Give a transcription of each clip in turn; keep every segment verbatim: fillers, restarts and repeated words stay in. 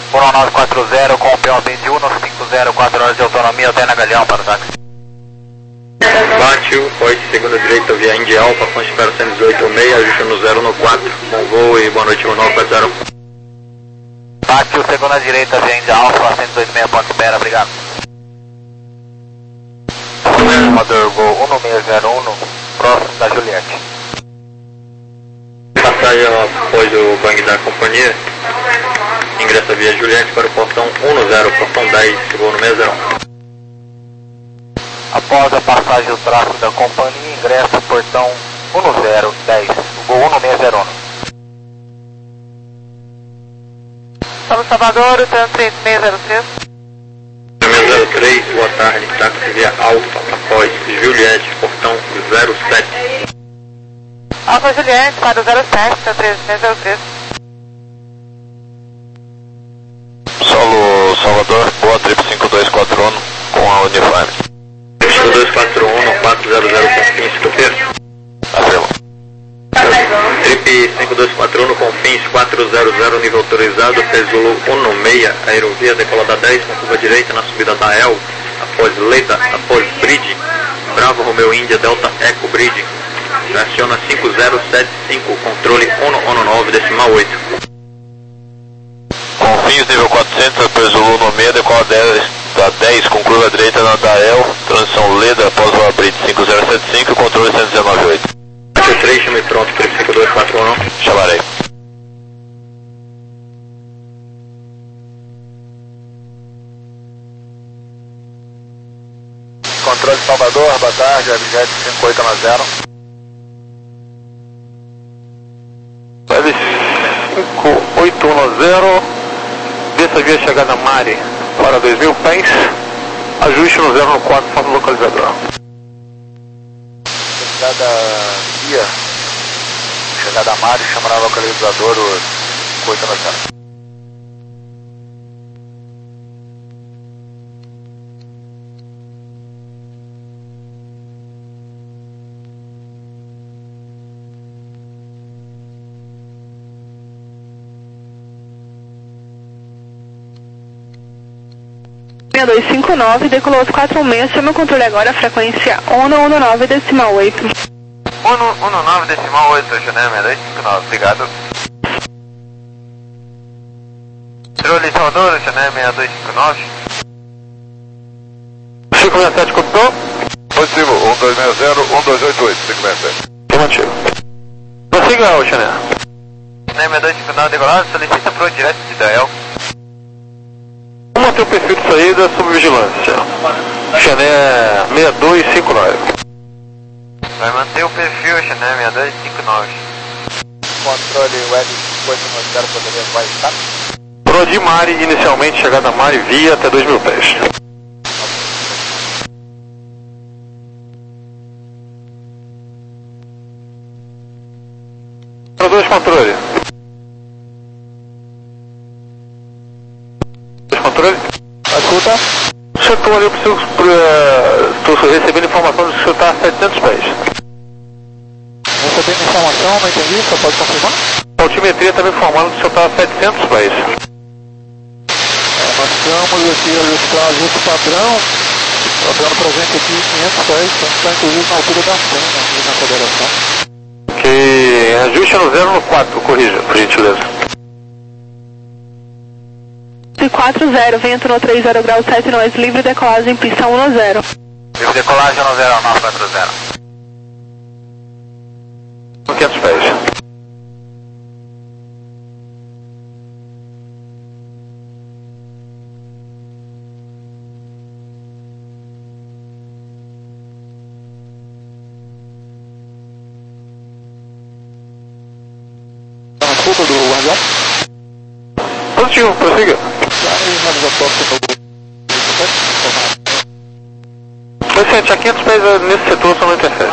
um nove quatro zero com o P O vinte e um, cinco zero, quatro horas de autonomia, até na Galeão para o táxi. Bátio, oito, segunda direita, via Indy Alfa, Fonte Espera cento e dezoito seis, ajuste no zero no quatro, bom voo e boa noite, um nove quatro zero. Bátio, segunda direita, via Indy Alfa, cento e dezoito seis, Ponte Espera, obrigado. Amador, voo um seis zero um, próximo da Juliette. Passagem após o bang da companhia, ingressa via Juliette para o portão um zero, portão dez, voo no seis zero um. Após a passagem do tráfego da companhia, ingressa o portão um zero dez, voo um seis zero um. São Salvador, trânsito três seis zero três. seis zero três, boa tarde, táxi via Alfa, após Juliette, portão zero sete. Alfa Juliette, quadro zero sete, três seis zero três. Solo Salvador, boa, trip cinco dois quatro um com a Unifarm. cinco dois quatro um, quatro zero zero com fins, escuteiro. Afirma. Trip cinco dois quatro um com fins quatro zero zero, nível autorizado, Pesulo um seis, aerovia decolada dez, com curva direita na subida da El, após Leda, após Bridge, Bravo Romeo Índia, Delta Eco Bridge, aciona cinco zero sete cinco, controle um nove decimal oito. Confins nível quatrocentos, Pesulo um seis, decola dez, da dez com curva direita na Dael, transição Leda, após o Bridge cinco zero sete cinco, controle cento e dezenove oito. três, chame pronto, trip cinco dois quatro um. Chamarei. Controle Salvador, boa tarde, Abjet cinco oito um zero. Web cinco oito um zero, desça via chegada Mari para dois mil pés, ajuste no zero no quatro, forma localizador. Chegada via, chegada Mari, chamará localizador o cinco oito um zero. seis dois cinco nove, decolou os quatro um seis, chama o controle agora, frequência um nove decimal oito. um nove decimal oito, Janela seis dois cinco nove, obrigado. Controle Salvador, Janela seis dois cinco nove. cinco seis sete, copiou? Positivo, um dois seis zero, um dois oito oito, cinco seis sete. Afirmativo. Prossiga, ô Chanel. Janela seis dois cinco nove, decolado, solicita pro direto de Dael. Vamos manter o perfil de saída sob vigilância. Chanel seis dois cinco nove. Vai manter o perfil, Chanel seis dois cinco nove. Controle web cinco oito um zero, poderia vai estar? Prodimari, inicialmente chegada Mari via até dois mil pés. Para dois controle. Dois controle. Escuta. Setor ali, eu preciso. Estou uh, recebendo informação de que o senhor está a setecentos pés. Recebendo informação, não entendi, só pode confirmar? A altimetria está me informando que o senhor está a setecentos pés. É, nós estamos aqui registrando o ajuste padrão, padrão presente aqui quinhentos pés, então está inclusive na altura da cena, aqui na federação. Que ajuste no zero no quatro, corrija, por gentileza. quatro zero, vento no três zero grau sete nós, livre decolagem, pista um zero. Livre decolagem um zero nove quatro zero. quinhentos pés. Tá na curva do guardião? Positivo, prossiga. Vicente, a quinhentos pés nesse setor só não interfere.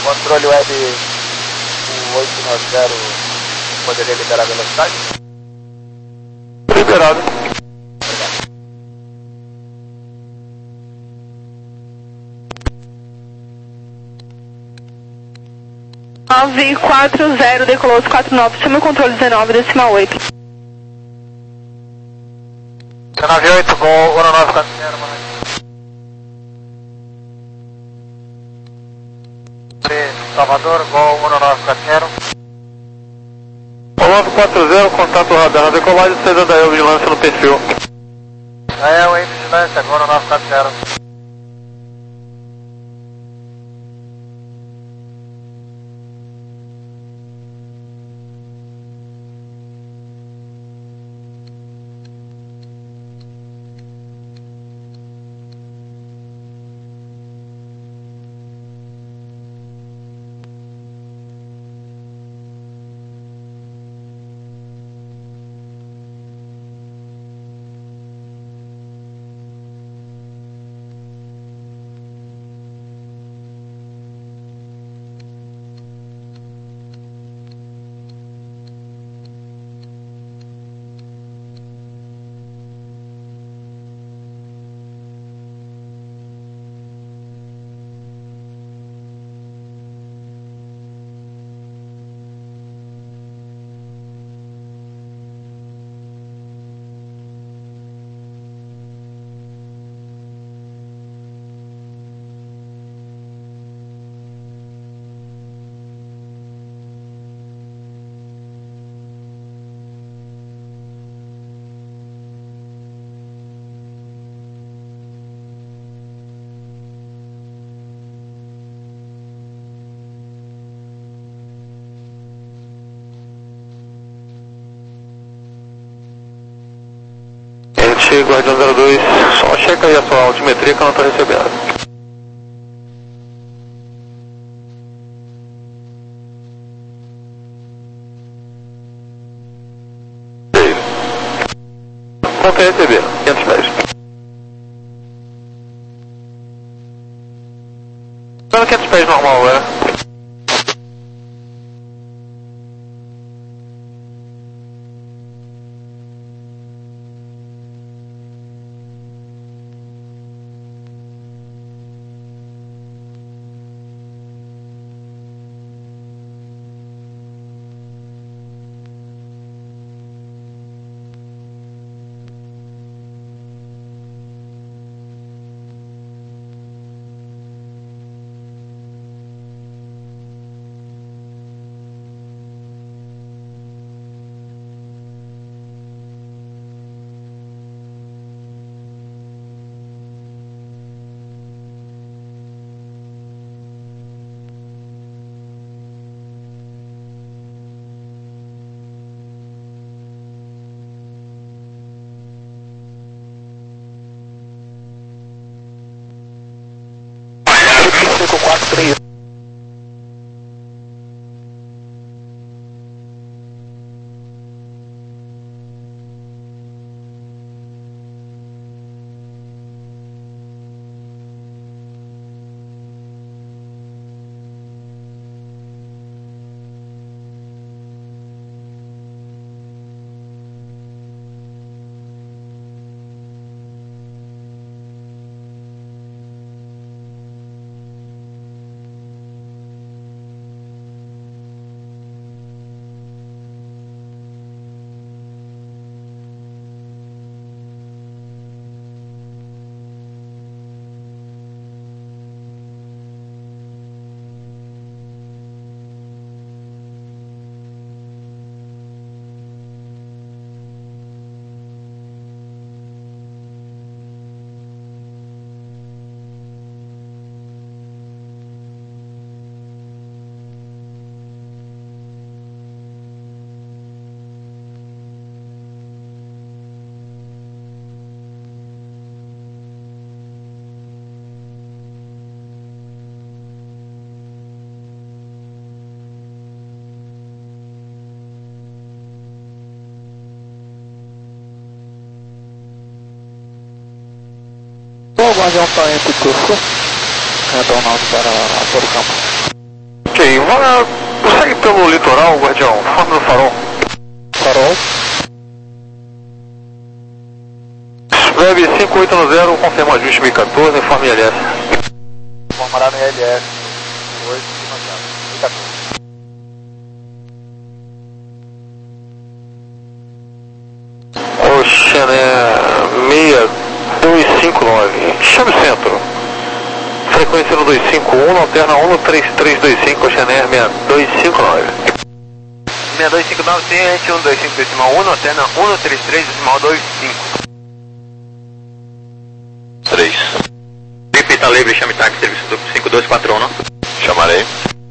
Controle web o oito nove zero poderia liberar a velocidade? Liberado. nove quatro zero, decolou os quatro nove, chama o controle dezenove, decimal oito. dezenove oito, Gol um nove quatro zero, Salvador, Gol um nove quatro zero. um nove quatro zero, contato radar na decolagem, saída da E L Vigilância no perfil. Da E L Vigilância, Gol um nove quatro zero. Guardião zero dois, só checa aí a sua altimetria que eu não estou recebendo. Quanto é receber? quinhentos pés. Dando quinhentos pés normal agora. cinco quatro três. O Guardião está entre curso, retornando para, para o campo. Ok, vá, segue pelo litoral, Guardião, forma no farol. Farol. Web cinco oito zero, confirma ajuste mil e quatorze, informe I L S. Informará no I L S oito mil e quatorze. Oceané seis dois cinco nove, chame o centro. Frequência no dois cinco um, alterna um no três três dois cinco, Oceané seis dois cinco nove. seis dois cinco nove, tem um dois cinco decimal um, alterna um no três três decimal dois cinco. três. Trip tá livre, chame táxi, serviço do cinco dois quatro um. Chamarei.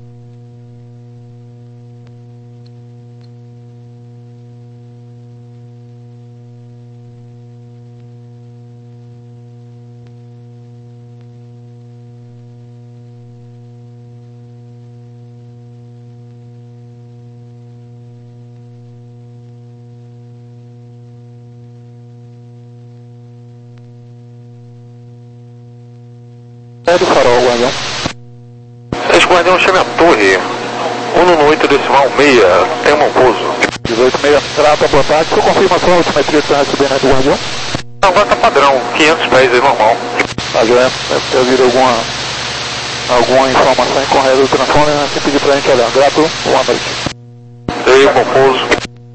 É do farol, Guardião. Esse Guardião, chame a torre. um no oito decimal seis, tem um pouso. dezoito seis, trata, boa tarde. Sua confirmação, a altimetria que está recebendo aí do Guardião? Agora tá padrão, quinhentos pés aí, normal. Tá, Joé, deve ter havido alguma, alguma informação incorreta do transfone, né? Você pediu pra gente olhar. Grato, boa noite. Aí, bom pouso.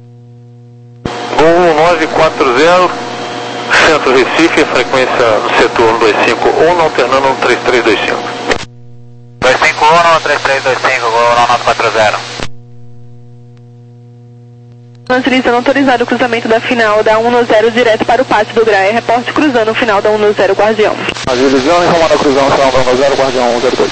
Gol nove quatro zero, Centro Recife, frequência no setor dois cinco um, alternando no três três dois cinco. dois cinco um, três três dois cinco, Gol nove quatro zero. Utilizando autorizado o cruzamento da final da um no zero direto para o pátio do Graia. Reporte cruzando o final da um no zero, Guardião. Agilizando, informando a cruzão, final da um no zero, Guardião um zero dois.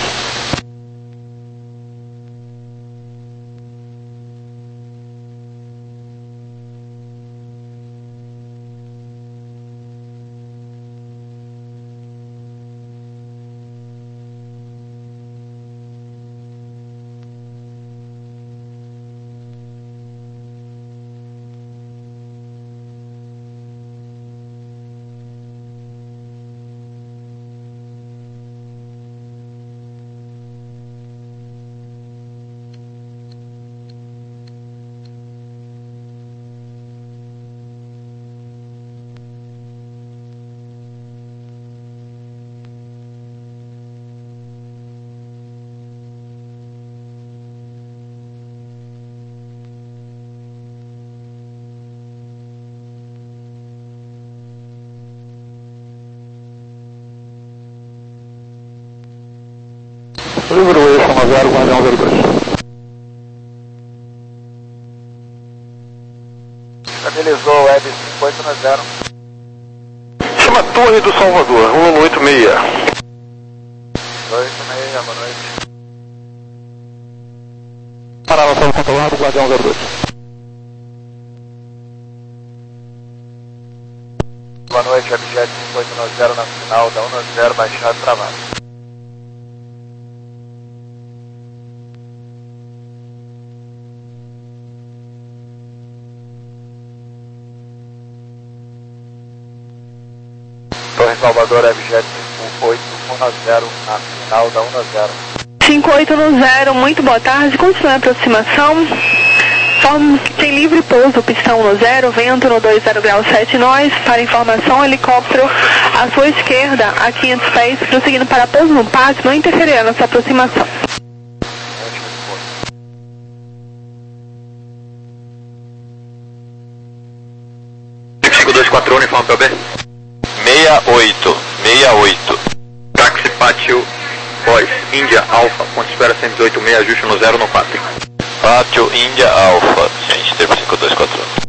Livre o eixo um zero, Guardião zero dois. Estabilizou o Web cinco oito zero. Chama a Torre do Salvador, um no oito seis. dois seis, boa noite. Parada solo controlado, Guardião zero dois. Boa noite, Webjet cinco oito zero na final da um no zero, baixado travado. Torre Salvador, Webjet cinco oito zero na final da um no zero. cinco oito zero, muito boa tarde. Continue a aproximação. Form, tem livre pouso, pistão no zero, vento no dois zero grau sete nós. Para informação, helicóptero à sua esquerda, a quinhentos pés, prosseguindo para pouso no pátio, não interferirá na sua aproximação. cinco dois quatro um, informe P B. seis oito, seis oito. Táxi Pátio, Voz, Índia, Alfa, ponto espera cento e dezoito seis, ajuste no zero no quatro. Pátio Índia Alfa, gente, teve cinco dois quatro um.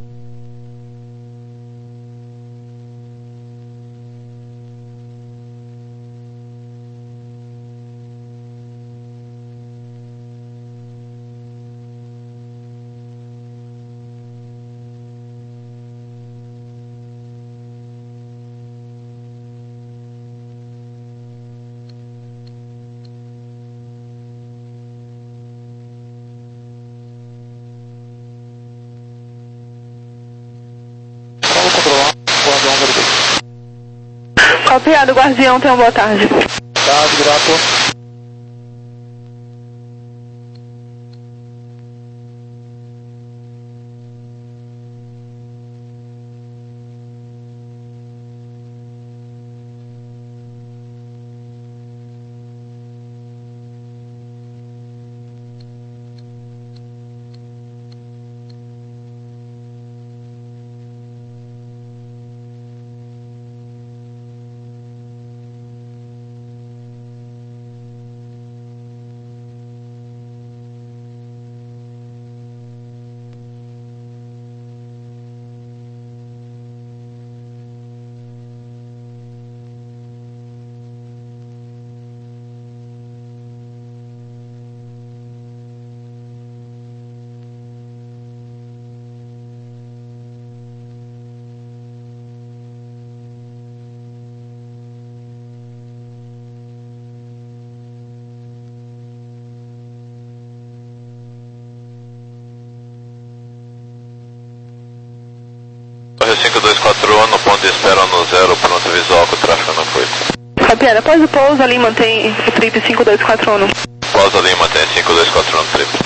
Copiado, Guardião, tenha uma boa tarde. Tarde, grato. Sierra, após o pouso, ali mantém o trip cinco dois quatro um. Pausa ali, mantém cinco dois quatro um no trip.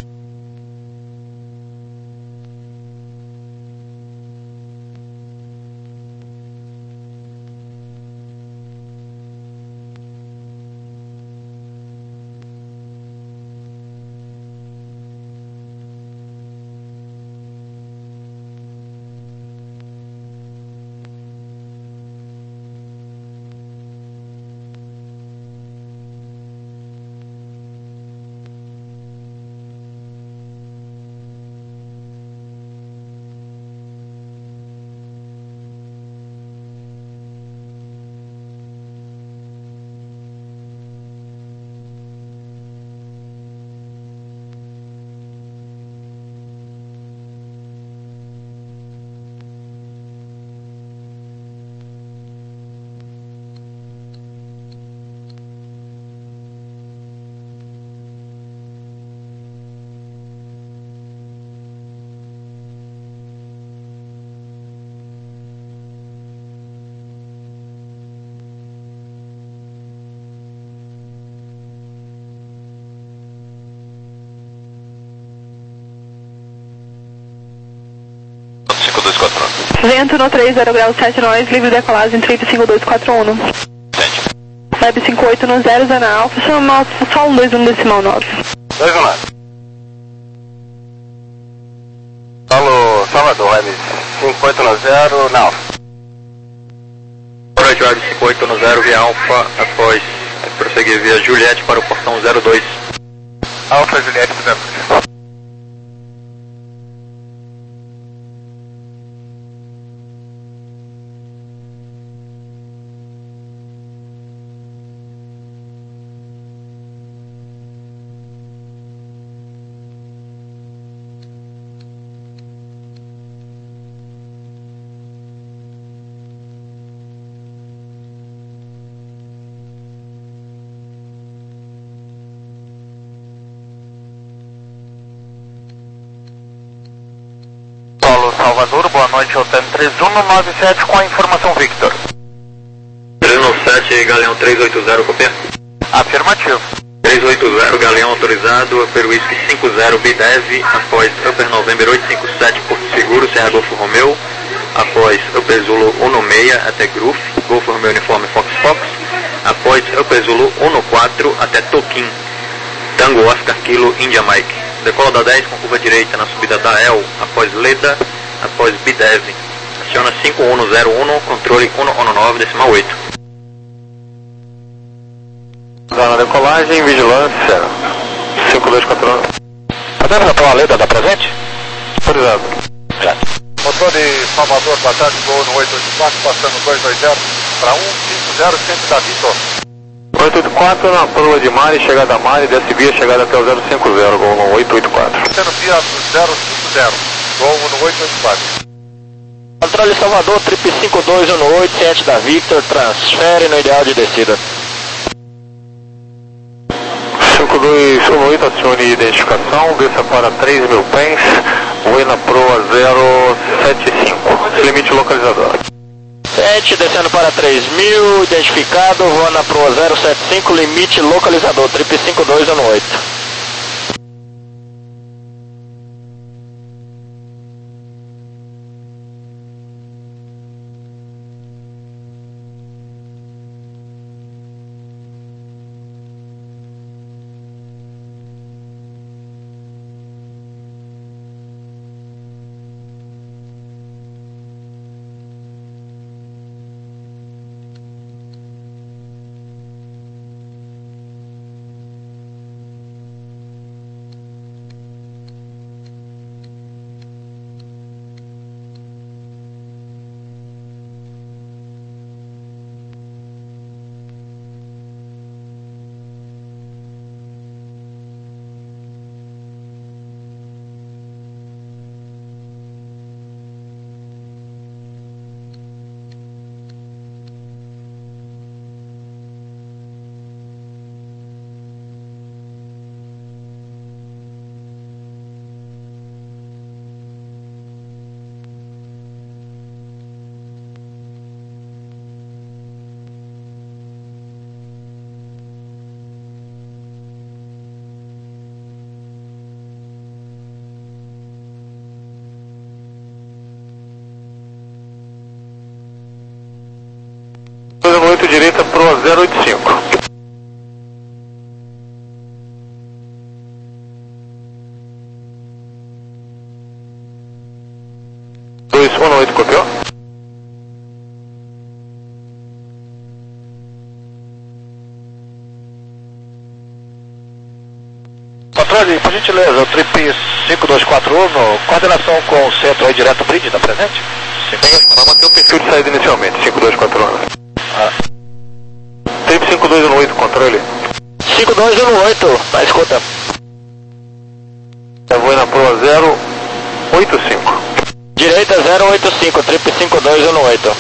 cinco dois quatro um. Vento no três zero grau sete nós, livre decolagem trip cinco dois quatro um. Sente. Web cinco oito no zero, Zona Alfa, chama só um dois um decimal nove. dois um nove. Solo Salvador, Web cinco oito no zero, na Alfa. Web cinco oito no zero, via Alfa, após prosseguir via Juliette para o portão zero dois. Alfa Juliette zero dois. Salvador, boa noite, Hotel três um nove sete com a informação Victor. três nove sete, Galeão três oito zero, copia. Afirmativo. três oito zero, Galeão autorizado, Upper Whisky cinco zero, Bidev, após Upper November oito cinco sete, Porto Seguro, Serra Golfo Romeu, após Upper Zulu um seis até Gruf, Golfo Romeu Uniforme Fox Fox, após Upper Zulu um quatro até Toquim, Tango Oscar Kilo, India Mike. Decola da dez com curva direita na subida da El, após Leda, após Bidev. Aciona cinco um zero um, controle um um nove, decimal oito. Zona decolagem, vigilância, cinco dois quatro um. Podemos atuar a Leda da presente? Autorizado. Motor de Salvador, boa tarde, voo no oito oito quatro, passando dois dois zero para um cinco zero, centro da Vitor. oito oito quatro na proa de Mari, chegada a Mari, desce via, chegada até o zero cinco zero, gol no oito oito quatro. Sendo via zero cinco zero, voo no oito oito quatro. Controle Salvador, trip cinco dois um oito, ciente da Victor, transfere no ideal de descida. cinco dois um oito, acione identificação, desça para três mil pés, voe na proa zero sete cinco, limite localizador. sete, descendo para três mil, identificado, voa na proa zero sete cinco, limite localizador, trip cinco dois um oito. direita pro zero oito cinco. dois um oito, copiou? Controle, por gentileza, o trip cinco dois quatro um, coordenação com o centro aí direto bridge, está presente? Vamos manter o perfil de saída inicialmente, cinco dois quatro um. Ah. Trip cinco dois um oito, controle. cinco dois um oito, na escuta. Eu vou ir na proa zero oito cinco. Direita zero oito cinco, trip cinco dois um oito.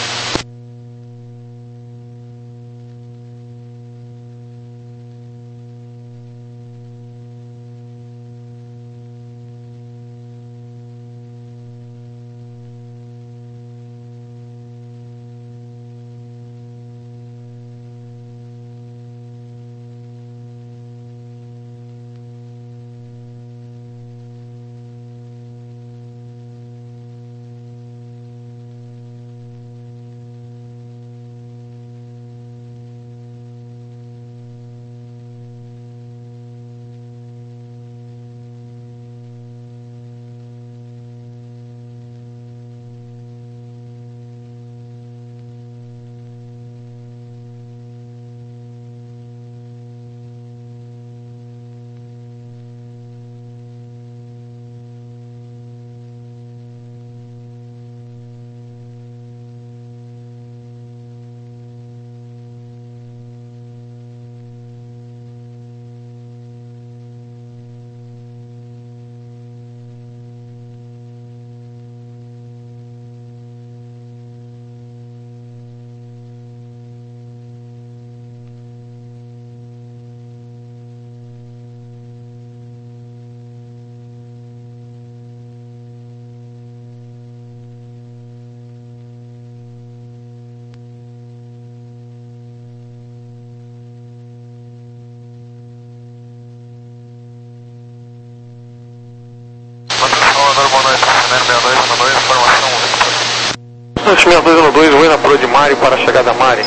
sessenta e dois um dois, vou na proa de Mari para a chegada Mari.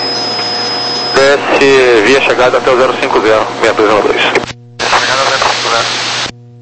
Desce via chegada até o zero cinco zero, sessenta e dois um dois. Chegada zero cinco zero.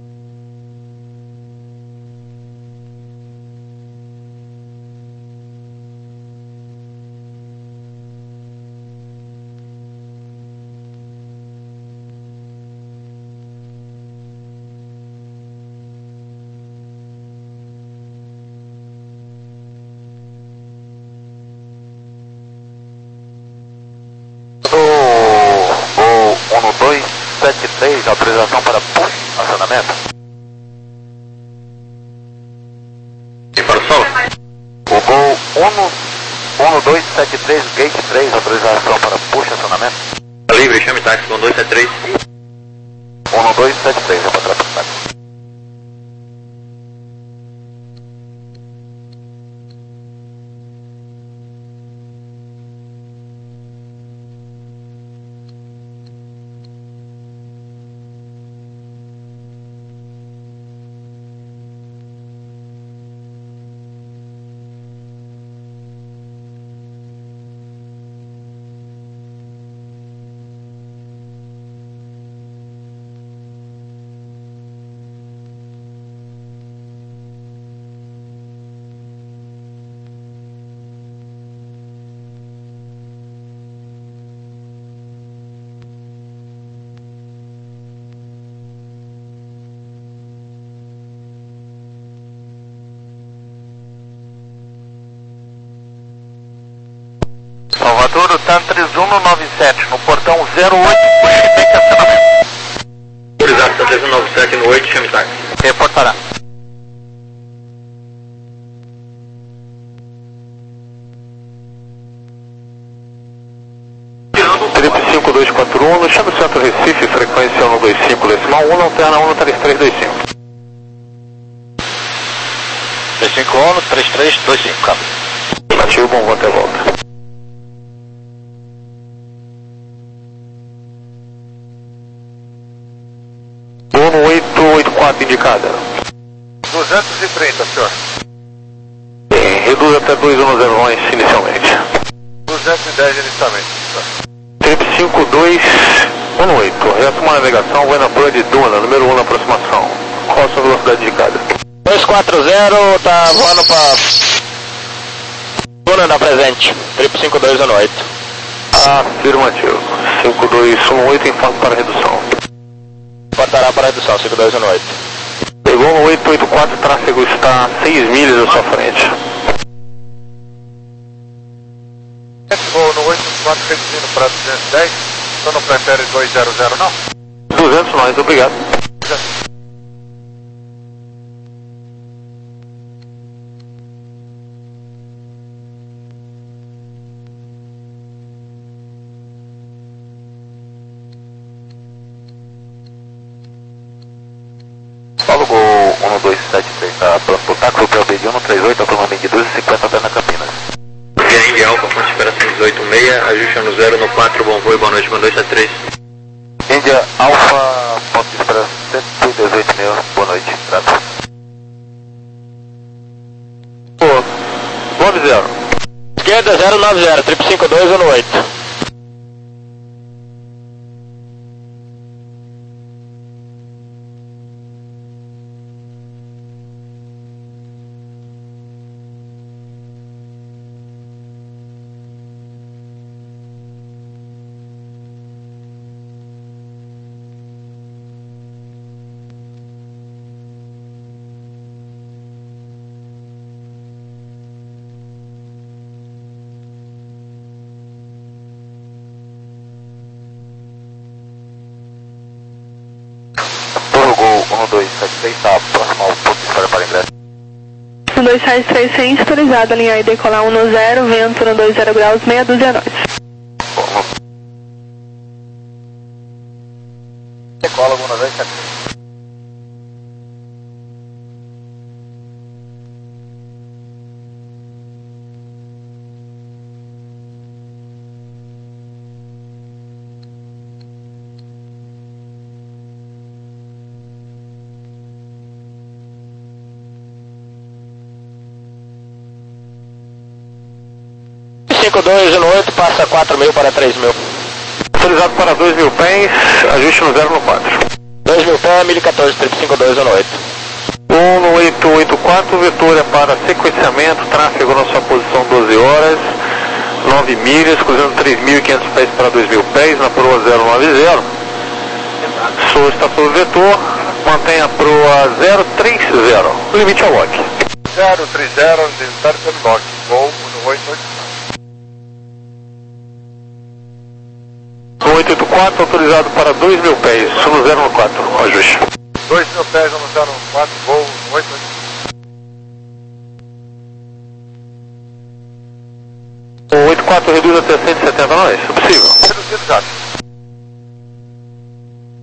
dois sete três, autorização para push, acionamento. E para o solo? O voo um dois sete três, gate três, autorização para push, acionamento. Livre, chame táxi um dois sete três. um dois sete três, é para trás. Salvador, TAM três um nove sete, no portão zero oito, push back acionamento. Autorizado, TAM três um nove sete no oito, chame táxi. Reportará. Trip cinco dois quatro um, chama o centro Recife, frequência um dois cinco, decimal um, alterna um três três dois cinco. três cinco um, três três dois cinco, câmbio. Ativo, bom voo até volta. um oito oito quatro indicada. duzentos e trinta, senhor. Bem, reduz até dois um zero inicialmente. duzentos trezentos e dez inicialmente. Trip cinco dois um oito, retoma a navegação, Buenabrua de Duna, número um na aproximação. Qual a sua velocidade indicada? dois quatro zero, tá voando pra Duna na presente, Trip cinco dois um oito. Afirmativo. cinco dois um oito, informe para redução. Portará para redução, cinco dois um oito. Pegou no oito oito quatro, tráfego está a seis milhas à sua frente. Vou no oito oito quatro, reduzindo para duzentos e dez. Você não prefere dois zero zero, não? duzentos nós, obrigado. Paulo Gol um dois sete três, tá pronto pro táxi, o P B de um três oito, aproximadamente de duzentos e cinquenta até na Campinas. Via Indy Alfa, ponte espera dezoito seis, ajuste no zero no quatro, bom voo e boa noite, dois sete três. Índia Alfa, ponto de espera cento e dezoito mil, boa noite, trato. nove zero. Esquerda zero nove zero, Trip cinco dois um oito. um dois sete três, tá próximo ao ponto de espera para ingresso. um dois sete três, sem autorizado, alinhar e decolar um no zero, vento no dois zero graus, meia dúzia nós. Decola um dois sete três. cinco dois um oito, passa quatro mil para três mil. Autorizado para dois mil pés, ajuste no zero no quatro. dois mil pés, mil e quatorze, Trip cinco dois um oito. um no oito oito quatro, Vitória para sequenciamento, tráfego na sua posição doze horas, nove milhas, cruzando três mil e quinhentos pés para dois mil pés, na proa zero nove zero. Sul está sobre o vetor, mantenha a proa zero três zero, limite ao lock. zero três zero, necessário pelo lock, voo no oito oito quatro. No oito oito quatro, autorizado para dois mil pés, sul no zero no quatro, ajuste. dois mil pés no zero no quatro, voo no oito oito quatro. O oito quatro reduz até cento e setenta nós, é possível? Reduzido já.